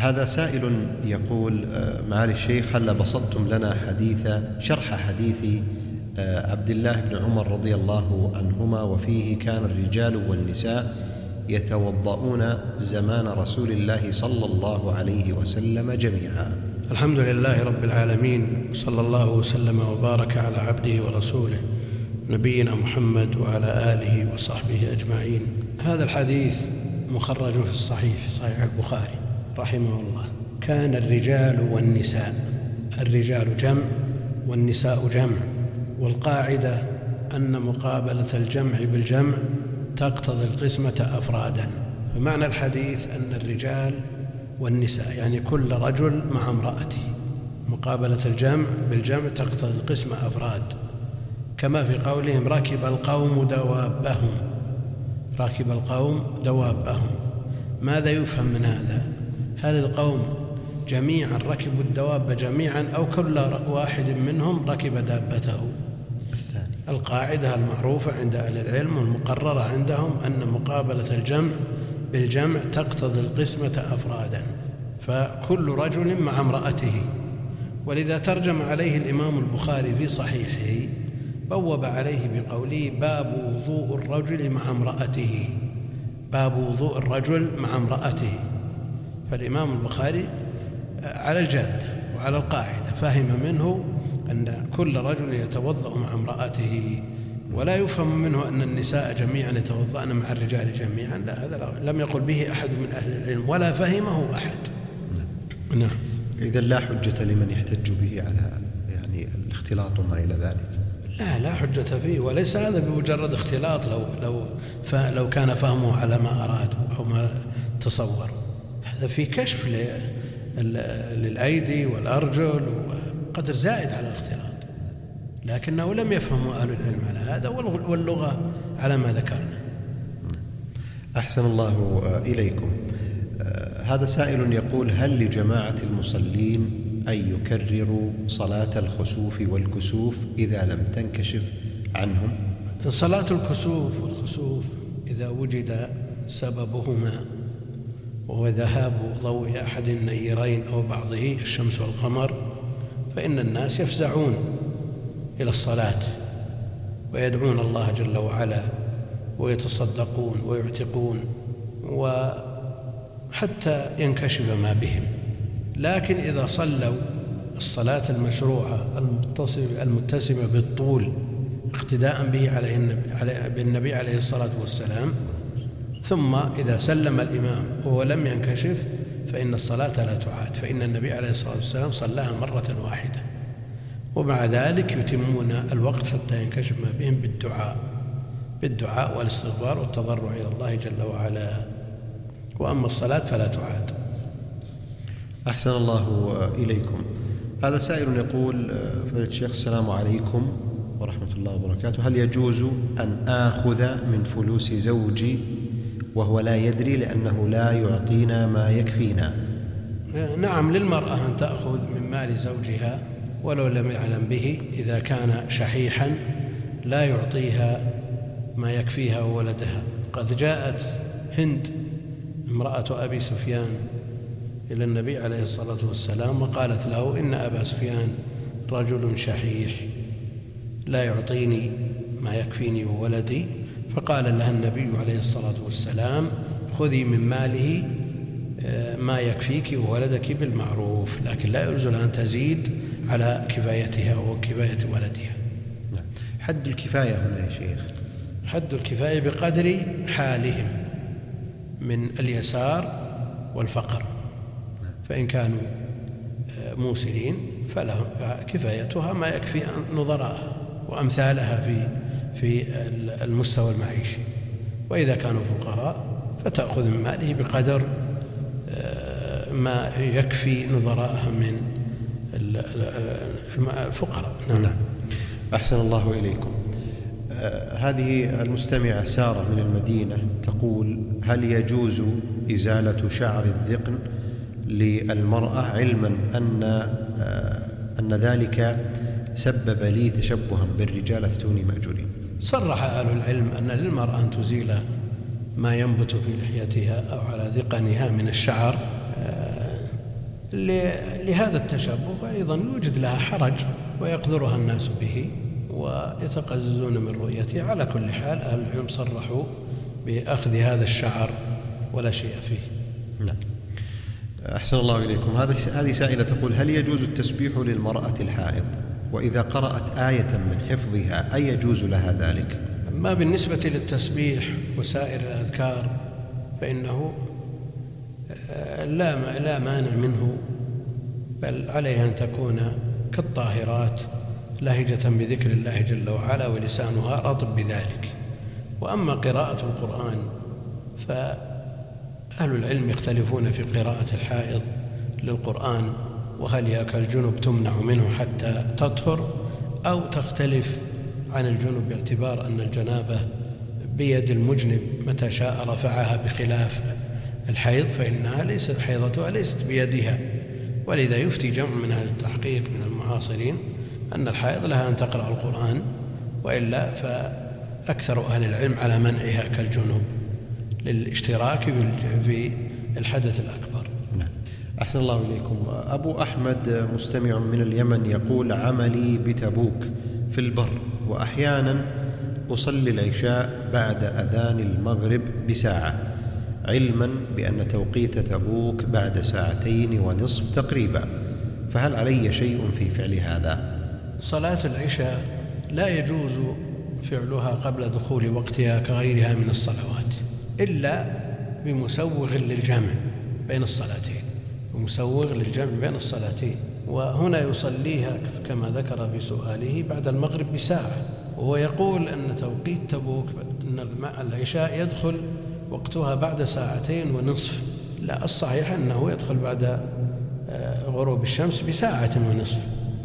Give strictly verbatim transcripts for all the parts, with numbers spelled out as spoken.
هذا سائل يقول: معالي الشيخ، هل بسطتم لنا حديث شرح حديث عبد الله بن عمر رضي الله عنهما وفيه كان الرجال والنساء يتوضؤون زمان رسول الله صلى الله عليه وسلم جميعا. الحمد لله رب العالمين، صلى الله وسلم وبارك على عبده ورسوله نبينا محمد وعلى آله وصحبه أجمعين. هذا الحديث مخرج في الصحيح في صحيح البخاري رحمه الله. كان الرجال والنساء، الرجال جمع والنساء جمع، والقاعدة أن مقابلة الجمع بالجمع تقتضي القسمة أفرادا. فمعنى الحديث أن الرجال والنساء يعني كل رجل مع امرأته، مقابلة الجمع بالجمع تقتضي القسمة أفراد، كما في قولهم ركب القوم دوابهم، ركب القوم دوابهم. ماذا يفهم من هذا؟ هل القوم جميعا ركبوا الدواب جميعا أو كل واحد منهم ركب دابته؟ الثاني. القاعدة المعروفة عند أهل العلم والمقررة عندهم أن مقابلة الجمع بالجمع تقتضي القسمة أفرادا، فكل رجل مع امرأته. ولذا ترجم عليه الإمام البخاري في صحيحه، بوب عليه بقوله: باب وضوء الرجل مع امرأته، باب وضوء الرجل مع امرأته. فالإمام البخاري على الجادة وعلى القاعدة فهم منه أن كل رجل يتوضأ مع امرأته، ولا يفهم منه أن النساء جميعا يتوضأن مع الرجال جميعا. لا، هذا لم يقل به أحد من أهل العلم ولا فهمه أحد. نعم. نعم. إذا لا حجة لمن يحتج به على يعني الاختلاط وما إلى ذلك. لا لا حجة فيه، وليس هذا بمجرد اختلاط لو لو لو كان فهمه على ما أرادوا أو ما تصور. هذا في كشف للأيدي والأرجل وقدر زائد على الاختلاط، لكنه لم يفهموا أهل العلم على هذا واللغة على ما ذكرنا. أحسن الله إليكم. هذا سائل يقول: هل لجماعة المصلين أن يكرروا صلاة الخسوف والكسوف إذا لم تنكشف عنهم؟ صلاة الكسوف والخسوف إذا وجد سببهما وهو ذهاب ضوء أحد النيرين أو بعضه الشمس والقمر، فإن الناس يفزعون إلى الصلاة ويدعون الله جل وعلا ويتصدقون ويعتقون وحتى ينكشف ما بهم. لكن إذا صلوا الصلاة المشروعة المتسمة بالطول اقتداء به عليه بالنبي عليه الصلاة والسلام، ثم إذا سلم الإمام وهو لم ينكشف فإن الصلاة لا تعاد، فإن النبي عليه الصلاة والسلام صلاها مرة واحدة، ومع ذلك يتمون الوقت حتى ينكشف ما بهم بالدعاء بالدعاء والاستغفار والتضرع إلى الله جل وعلا. وأما الصلاة فلا تعاد. أحسن الله إليكم. هذا سائل يقول: فضيلة الشيخ السلام عليكم ورحمة الله وبركاته، هل يجوز أن آخذ من فلوس زوجي وهو لا يدري لأنه لا يعطينا ما يكفينا؟ نعم، للمرأة أن تأخذ من مال زوجها ولو لم يعلم به، إذا كان شحيحا لا يعطيها ما يكفيها وولدها. قد جاءت هند امرأة أبي سفيان إلى النبي عليه الصلاة والسلام وقالت له: إن أبا سفيان رجل شحيح لا يعطيني ما يكفيني وولدي. فقال لها النبي عليه الصلاة والسلام: خذي من ماله ما يكفيك وولدك بالمعروف، لكن لا يجوز أن تزيد على كفايتها وكفاية ولدها. حد الكفاية هنا يا شيخ؟ حد الكفاية بقدر حالهم من اليسار والفقر، فإن كانوا موسرين فلهم فكفايتها ما يكفي نظراءها وأمثالها في في المستوى المعيشي، وإذا كانوا فقراء فتأخذ من ماله بقدر ما يكفي نظراءها من الفقراء. نعم. أحسن الله إليكم. هذه المستمعة سارة من المدينة تقول: هل يجوز إزالة شعر الذقن للمرأة علما أن أن ذلك سبب لي تشبها بالرجال، افتوني مأجورين؟ صرح أهل العلم أن للمرأة أن تزيل ما ينبت في لحيتها أو على ذقنها من الشعر لهذا التشبه أيضا يوجد لها حرج ويقدرها الناس به ويتقززون من رؤيته. على كل حال أهل العلم صرحوا بأخذ هذا الشعر ولا شيء فيه. نعم. أحسن الله إليكم. هذه سائلة تقول: هل يجوز التسبيح للمرأة الحائض؟ وإذا قرأت آية من حفظها أي يجوز لها ذلك؟ أما بالنسبة للتسبيح وسائر الأذكار فإنه لا لا مانع منه، بل عليها أن تكون كالطاهرات لهجة بذكر الله جل وعلا ولسانها رطب بذلك. وأما قراءة القرآن فأهل العلم يختلفون في قراءة الحائض للقرآن، وهل هي كالجنب تمنع منه حتى تطهر أو تختلف عن الجنب باعتبار أن الجنابة بيد المجنب متى شاء رفعها، بخلاف الحيض فإنها ليست حيضتها ليست بيدها. ولذا يفتي جمع من أهل التحقيق من المعاصرين أن الحائض لها أن تقرأ القرآن، وإلا فأكثر أهل العلم على منعها كالجنوب للاشتراك في الحدث الأكبر. نعم. أحسن الله إليكم. أبو أحمد مستمع من اليمن يقول: عملي بتبوك في البر، وأحيانا أصلي العشاء بعد أذان المغرب بساعة، علما بأن توقيت تبوك بعد ساعتين ونصف تقريبا، فهل علي شيء في فعل هذا؟ صلاة العشاء لا يجوز فعلها قبل دخول وقتها كغيرها من الصلوات، إلا بمسوغ للجمع بين الصلاتين، بمسوغ للجمع بين الصلاتين. وهنا يصليها كما ذكر في سؤاله بعد المغرب بساعة، وهو يقول أن توقيت تبوك أن العشاء يدخل وقتها بعد ساعتين ونصف. لا، الصحيح أنه يدخل بعد غروب الشمس بساعة ونصف،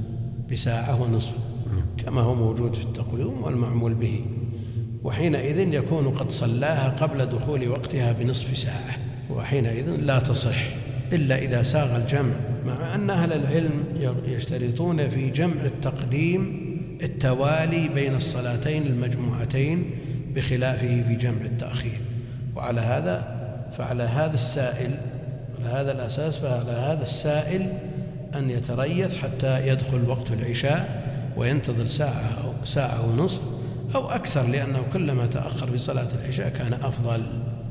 بساعة ونصف كما هو موجود في التقويم والمعمول به، وحينئذ يكون قد صلاها قبل دخول وقتها بنصف ساعة، وحينئذ لا تصح إلا إذا ساغ الجمع، مع أن أهل العلم يشترطون في جمع التقديم التوالي بين الصلاتين المجموعتين بخلافه في جمع التأخير. وعلى هذا فعلى هذا السائل على هذا الأساس فعلى هذا السائل أن يتريث حتى يدخل وقت العشاء وينتظر ساعة أو ساعة ونصف أو أكثر، لأنه كلما تأخر في صلاة العشاء كان أفضل.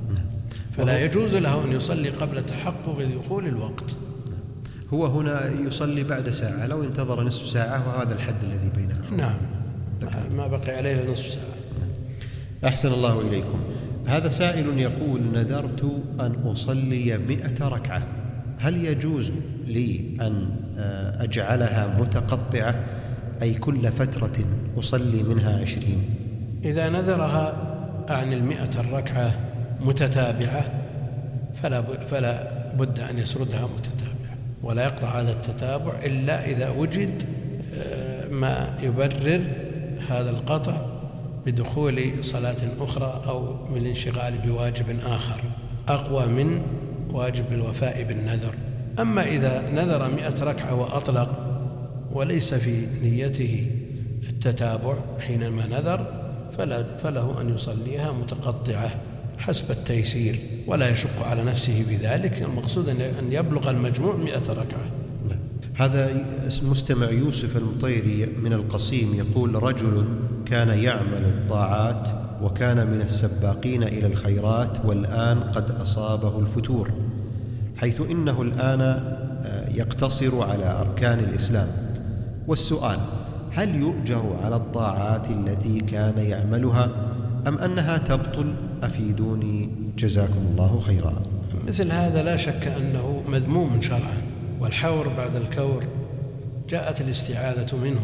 فلا يجوز له أن يصلي قبل تحقق دخول الوقت. هو هنا يصلي بعد ساعة، لو انتظر نصف ساعة وهذا الحد الذي بينهم. نعم، ما بقي عليه إلا نصف ساعة. أحسن الله إليكم. هذا سائل يقول: نذرت أن أصلي مئة ركعة، هل يجوز لي أن أجعلها متقطعة، أي كل فترة أصلي منها عشرين؟ إذا نذرها عن المئة الركعة متتابعة فلا فلا بد أن يسردها متتابعة، ولا يقطع هذا التتابع إلا إذا وجد ما يبرر هذا القطع بدخول صلاة أخرى أو من الانشغال بواجب آخر أقوى من واجب الوفاء بالنذر. أما إذا نذر مئة ركعة وأطلق وليس في نيته التتابع حينما نذر فله أن يصليها متقطعة حسب التيسير، ولا يشق على نفسه بذلك. المقصود أن يبلغ المجموع مئة ركعة. هذا مستمع يوسف المطيري من القصيم يقول: رجل كان يعمل الطاعات وكان من السباقين إلى الخيرات، والآن قد أصابه الفتور، حيث إنه الآن يقتصر على أركان الإسلام. والسؤال: هل يؤجر على الطاعات التي كان يعملها أم أنها تبطل؟ أفيدوني جزاكم الله خيرا. مثل هذا لا شك أنه مذموم شرعا، والحور بعد الكور جاءت الاستعاذة منه،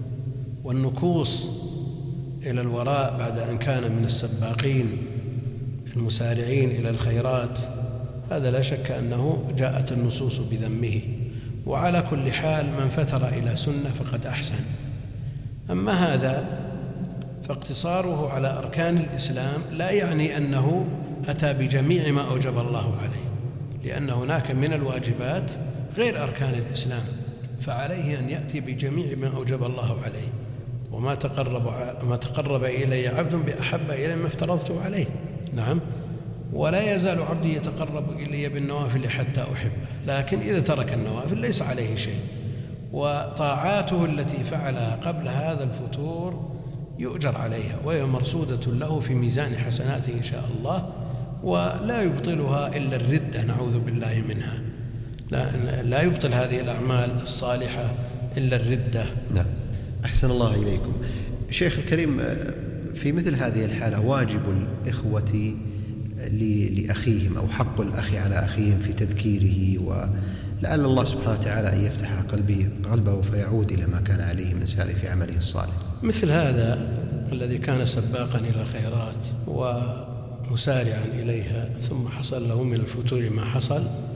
والنكوص إلى الوراء بعد أن كان من السباقين المسارعين إلى الخيرات، هذا لا شك أنه جاءت النصوص بذمه. وعلى كل حال من فتر إلى سنة فقد أحسن. أما هذا فاقتصاره على أركان الإسلام لا يعني أنه أتى بجميع ما أوجب الله عليه، لأن هناك من الواجبات غير أركان الإسلام، فعليه أن يأتي بجميع ما أوجب الله عليه. وما تقرب, ما تقرب إلي عبد بأحب إلي ما افترضته عليه. نعم، ولا يزال عبدي يتقرب إلي بالنوافل حتى أحبه، لكن إذا ترك النوافل ليس عليه شيء، وطاعاته التي فعلها قبل هذا الفتور يؤجر عليها وهي مرصودة له في ميزان حسناته إن شاء الله، ولا يبطلها إلا الردة نعوذ بالله منها. لا, لا يبطل هذه الأعمال الصالحة إلا الردة. نعم. أحسن الله إليكم. شيخ الكريم، في مثل هذه الحالة واجب الإخوة لأخيهم أو حق الأخ على أخيهم في تذكيره، ولعل الله سبحانه وتعالى أن يفتح قلبه, قلبه فيعود إلى ما كان عليه من سالف عمله الصالح. مثل هذا الذي كان سباقا إلى الخيرات ومسارعا إليها ثم حصل له من الفتور ما حصل،